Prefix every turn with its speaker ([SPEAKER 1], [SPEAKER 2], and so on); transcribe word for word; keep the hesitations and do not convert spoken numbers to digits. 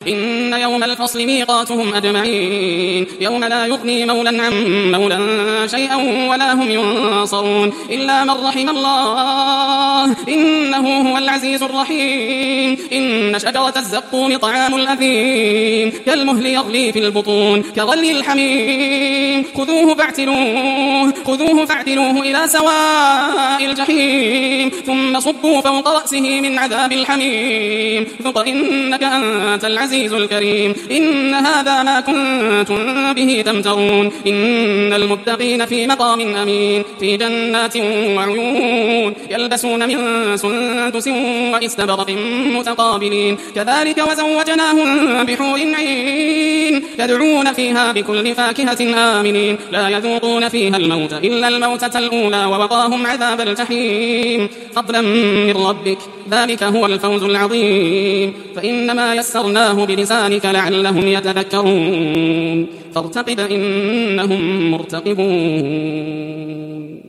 [SPEAKER 1] إن يوم الفصل ميقاتهم أجمعين يوم لا يغني مولا عن مولا شيئا ولا هم ينصرون إلا من رحم الله إنه هو العزيز الرحيم إن شجرة الزقوم طعام الأثيم كالمهل يغلي في البطون كغلي الحميم خذوه فاعتلوه خذوه فاعتلوه إلى سواء الجحيم ثم صبوا فوق رأسه من عذاب الحميم ذق إنك أنت العزيز الكريم إن هذا ما كنتم به تمترون إن المتقين في مقام أمين في جنات وعيون يلبسون من سندس واستبرق متقابلين كذلك وزوجناهم بحور عين يدعون فيها بكل فاكهة آمنين لا يذوقون فيها الموت إلا الموتة الأولى ووقاهم عذاب الجحيم فضلا من ربك ذلك هو الفوز العظيم فإنما يسرناه بلسانك لعلهم يتذكرون فارتقب إنهم مرتقبون.